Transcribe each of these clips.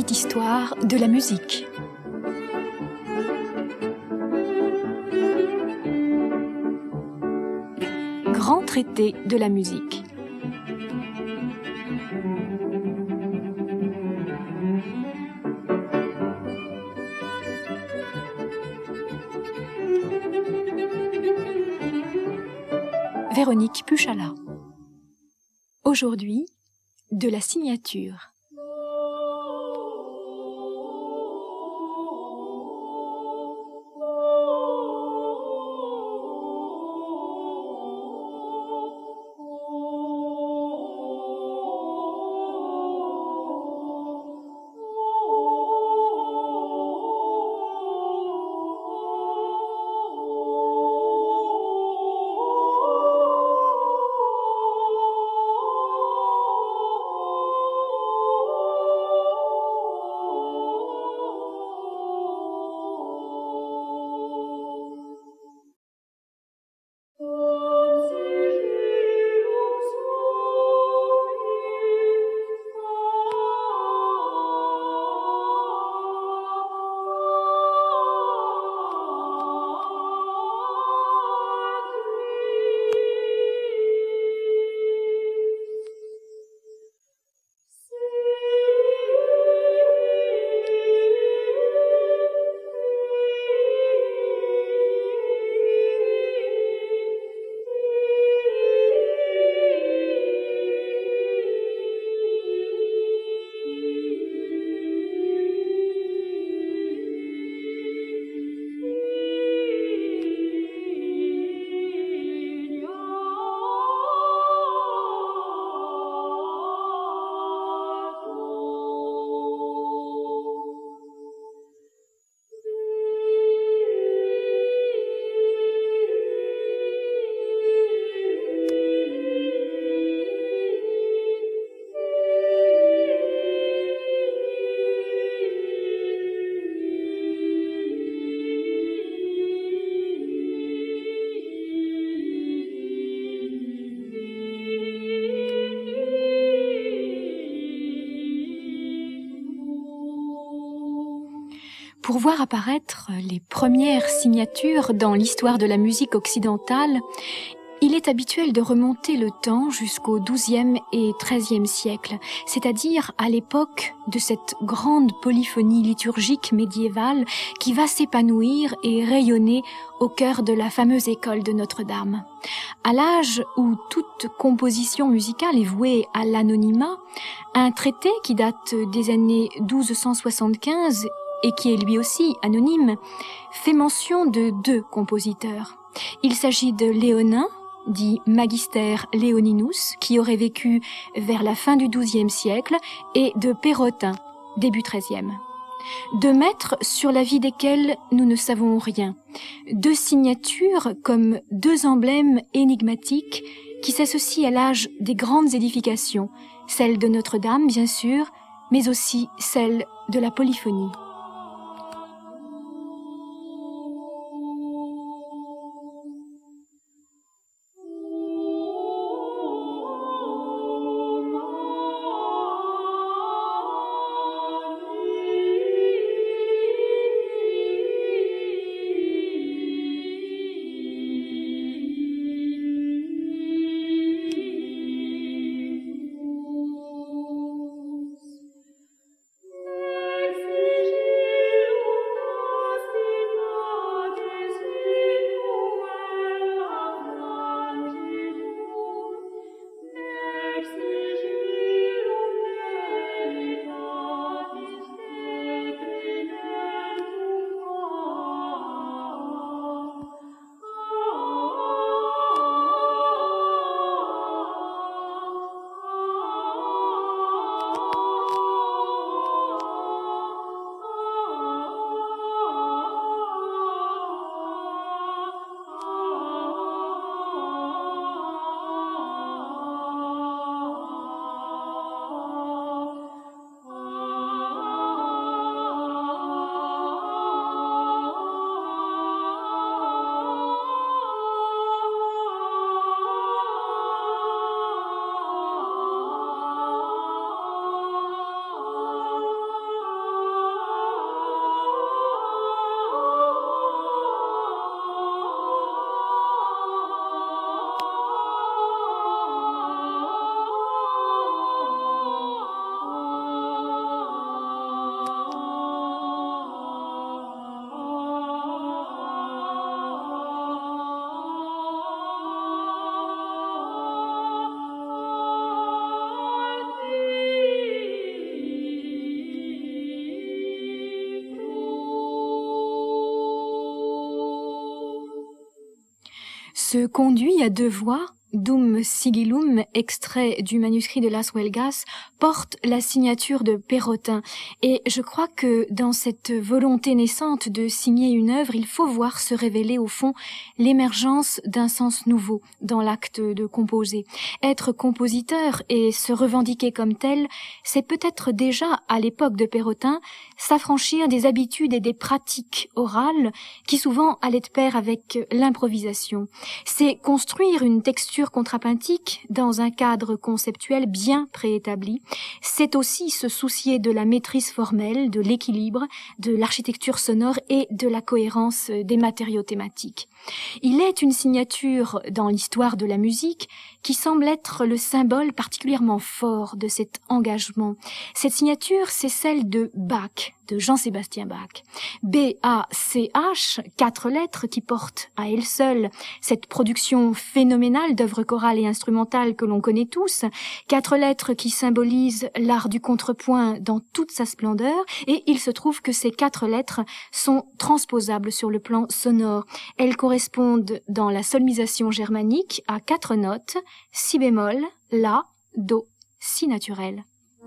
petite histoire de la musique. Grand traité de la musique. Véronique Puchala. Aujourd'hui, de la signature. Pour voir apparaître les premières signatures dans l'histoire de la musique occidentale, il est habituel de remonter le temps jusqu'au XIIe et XIIIe siècle, c'est-à-dire à l'époque de cette grande polyphonie liturgique médiévale qui va s'épanouir et rayonner au cœur de la fameuse école de Notre-Dame. À l'âge où toute composition musicale est vouée à l'anonymat, un traité qui date des années 1275 et qui est lui aussi anonyme, fait mention de deux compositeurs. Il s'agit de Léonin, dit Magister Léoninus, qui aurait vécu vers la fin du XIIe siècle, et de Pérotin, début XIIIe. Deux maîtres sur la vie desquels nous ne savons rien. Deux signatures comme deux emblèmes énigmatiques qui s'associent à l'âge des grandes édifications, celle de Notre-Dame bien sûr, mais aussi celle de la polyphonie. Ce conduit à deux voix, Dum Sigillum, extrait du manuscrit de Las Huelgas, porte la signature de Perrotin. Et je crois que dans cette volonté naissante de signer une œuvre, il faut voir se révéler au fond l'émergence d'un sens nouveau dans l'acte de composer. Être compositeur et se revendiquer comme tel, c'est peut-être déjà, à l'époque de Perrotin, s'affranchir des habitudes et des pratiques orales qui souvent allaient de pair avec l'improvisation. C'est construire une texture contrapuntique dans un cadre conceptuel bien préétabli. C'est aussi se soucier de la maîtrise formelle, de l'équilibre, de l'architecture sonore et de la cohérence des matériaux thématiques. Il est une signature dans l'histoire de la musique qui semble être le symbole particulièrement fort de cet engagement. Cette signature, c'est celle de Bach, de Jean-Sébastien Bach. B-A-C-H, 4 lettres qui portent à elles seules cette production phénoménale d'œuvres chorales et instrumentales que l'on connaît tous, 4 lettres qui symbolisent l'art du contrepoint dans toute sa splendeur, et il se trouve que ces 4 lettres sont transposables sur le plan sonore. Elles correspondent dans la solmisation germanique à 4 notes, si bémol, la, do, si naturel.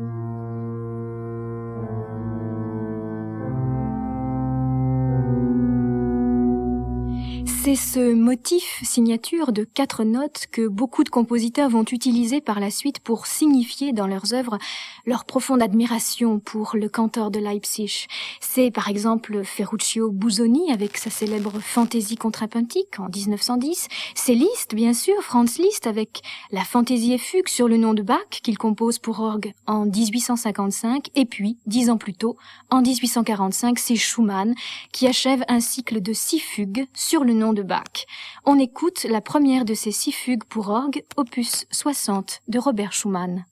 C'est ce motif signature de 4 notes que beaucoup de compositeurs vont utiliser par la suite pour signifier dans leurs œuvres leur profonde admiration pour le cantor de Leipzig. C'est par exemple Ferruccio Busoni avec sa célèbre Fantaisie contrapuntique en 1910. C'est Liszt, bien sûr, Franz Liszt avec la Fantaisie et fugue sur le nom de Bach qu'il compose pour orgue en 1855. Et puis, 10 ans plus tôt, en 1845, c'est Schumann qui achève un cycle de 6 fugues sur le nom de Bach. On écoute la première de ces 6 fugues pour orgue, opus 60 de Robert Schumann.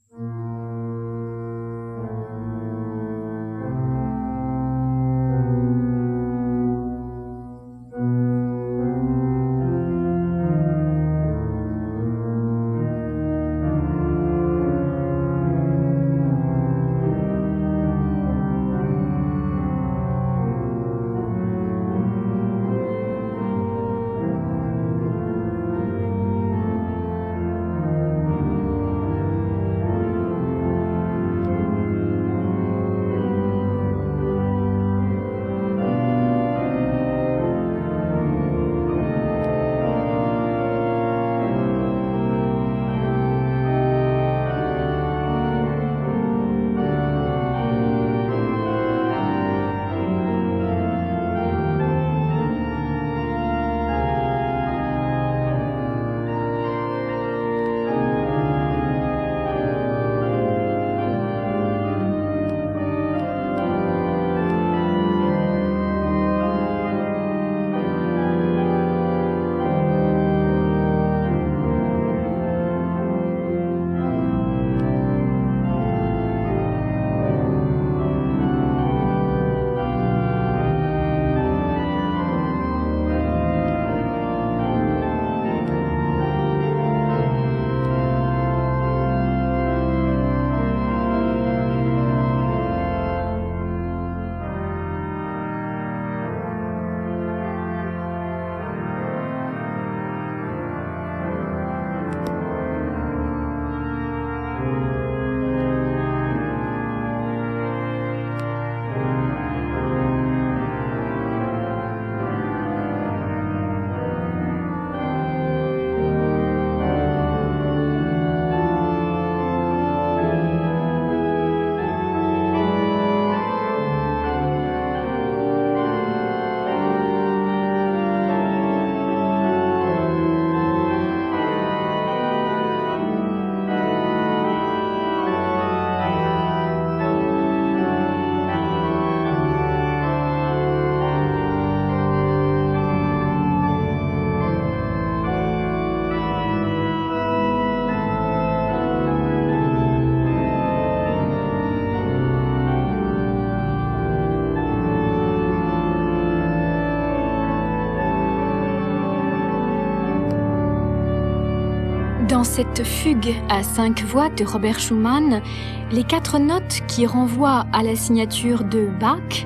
Dans cette fugue à 5 voix de Robert Schumann, les 4 notes qui renvoient à la signature de Bach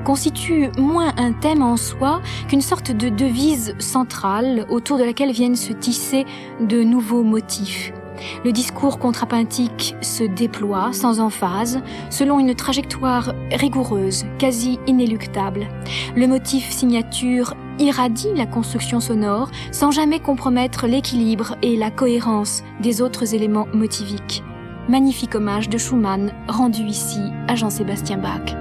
constitue moins un thème en soi qu'une sorte de devise centrale autour de laquelle viennent se tisser de nouveaux motifs. Le discours contrapuntique se déploie sans emphase, selon une trajectoire rigoureuse, quasi inéluctable. Le motif signature irradie la construction sonore sans jamais compromettre l'équilibre et la cohérence des autres éléments motiviques. Magnifique hommage de Schumann rendu ici à Jean-Sébastien Bach.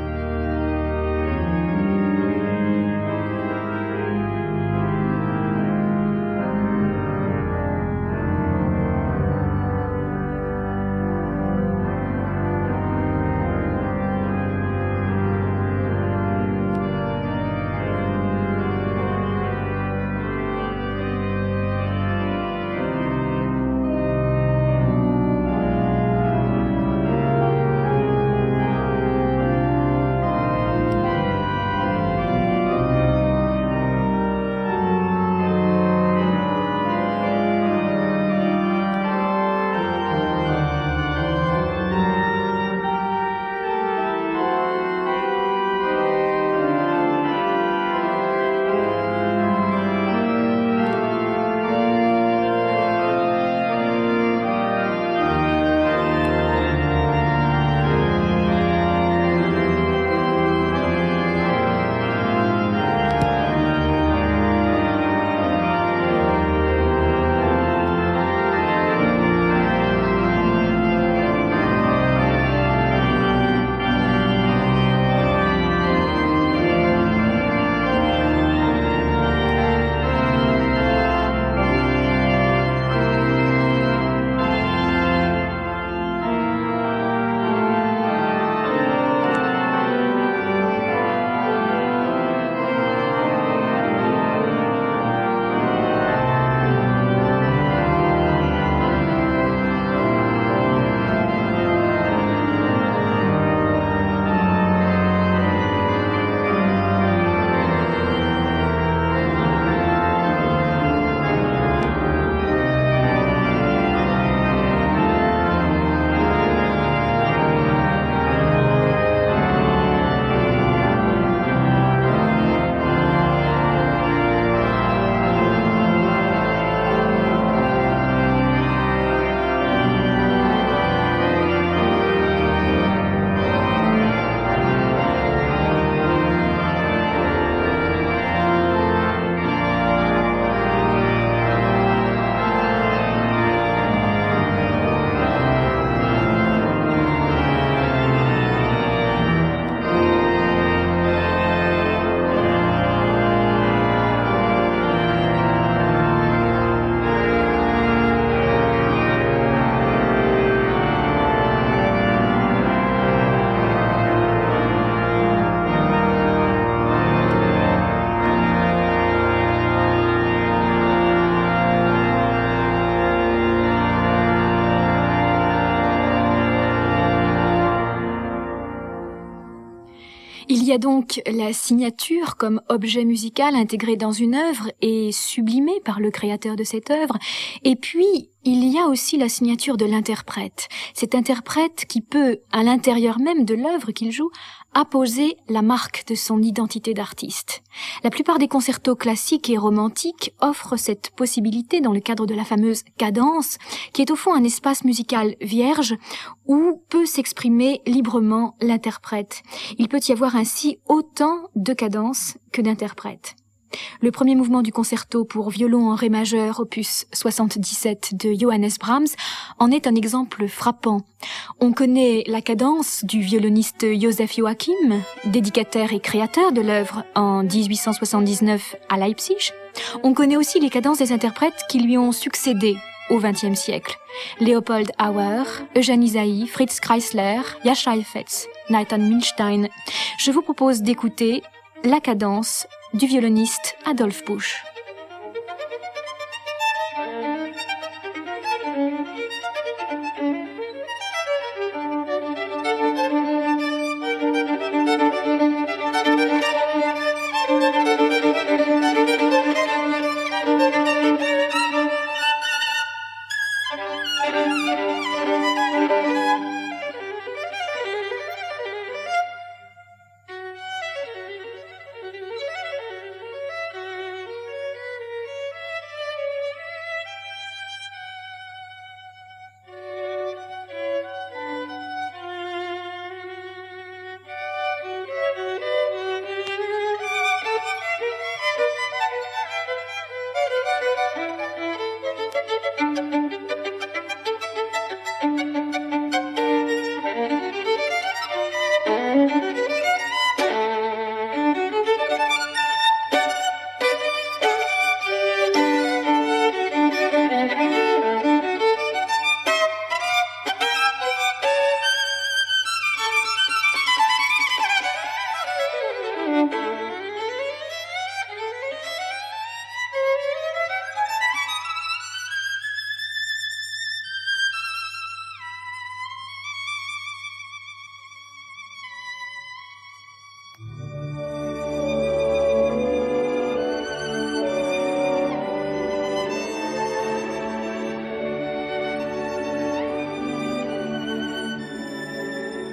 Il y a donc la signature comme objet musical intégré dans une œuvre et sublimé par le créateur de cette œuvre. Et puis, il y a aussi la signature de l'interprète. Cet interprète qui peut, à l'intérieur même de l'œuvre qu'il joue, apposer la marque de son identité d'artiste. La plupart des concertos classiques et romantiques offrent cette possibilité dans le cadre de la fameuse cadence, qui est au fond un espace musical vierge où peut s'exprimer librement l'interprète. Il peut y avoir ainsi autant de cadences que d'interprètes. Le premier mouvement du concerto pour violon en ré majeur, opus 77 de Johannes Brahms, en est un exemple frappant. On connaît la cadence du violoniste Joseph Joachim, dédicataire et créateur de l'œuvre en 1879 à Leipzig. On connaît aussi les cadences des interprètes qui lui ont succédé au XXe siècle. Leopold Auer, Eugène Ysaÿe, Fritz Kreisler, Jascha Heifetz, Nathan Milstein. Je vous propose d'écouter la cadence du violoniste Adolf Busch.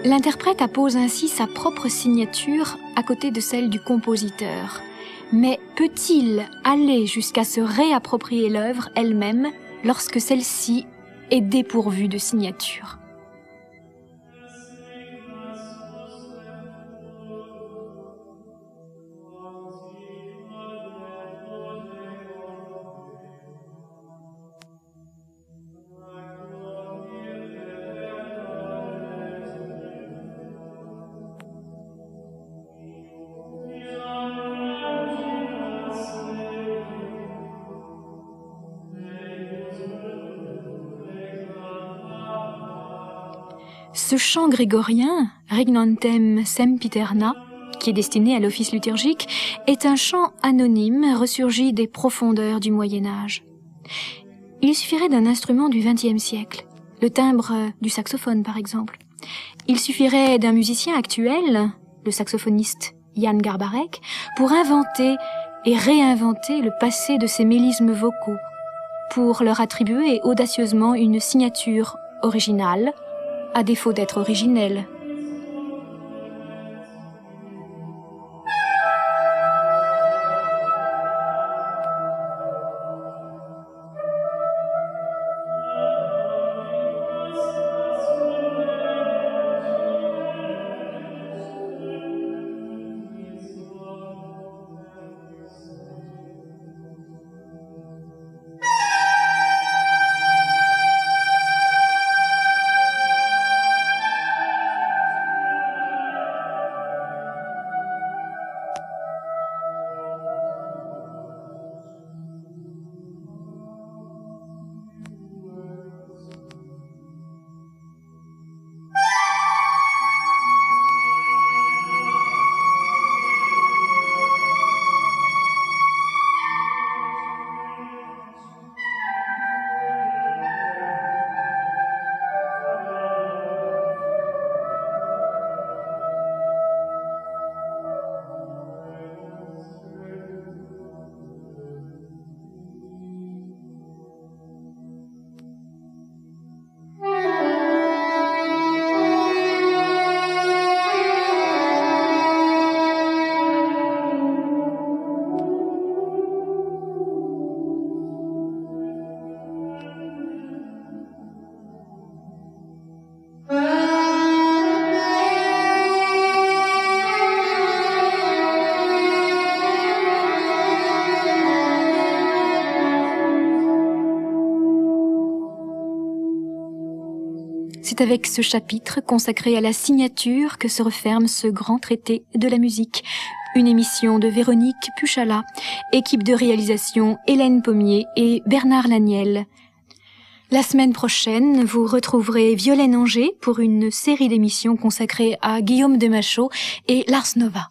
L'interprète appose ainsi sa propre signature à côté de celle du compositeur. Mais peut-il aller jusqu'à se réapproprier l'œuvre elle-même lorsque celle-ci est dépourvue de signature ? Ce chant grégorien, Regnantem Sempiterna, qui est destiné à l'office liturgique, est un chant anonyme ressurgi des profondeurs du Moyen-Âge. Il suffirait d'un instrument du XXe siècle, le timbre du saxophone par exemple. Il suffirait d'un musicien actuel, le saxophoniste Jan Garbarek, pour inventer et réinventer le passé de ces mélismes vocaux, pour leur attribuer audacieusement une signature originale, à défaut d'être originelle. C'est avec ce chapitre consacré à la signature que se referme ce grand traité de la musique. Une émission de Véronique Puchala, équipe de réalisation Hélène Pommier et Bernard Laniel. La semaine prochaine, vous retrouverez Violaine Angers pour une série d'émissions consacrées à Guillaume de Machaut et Lars Nova.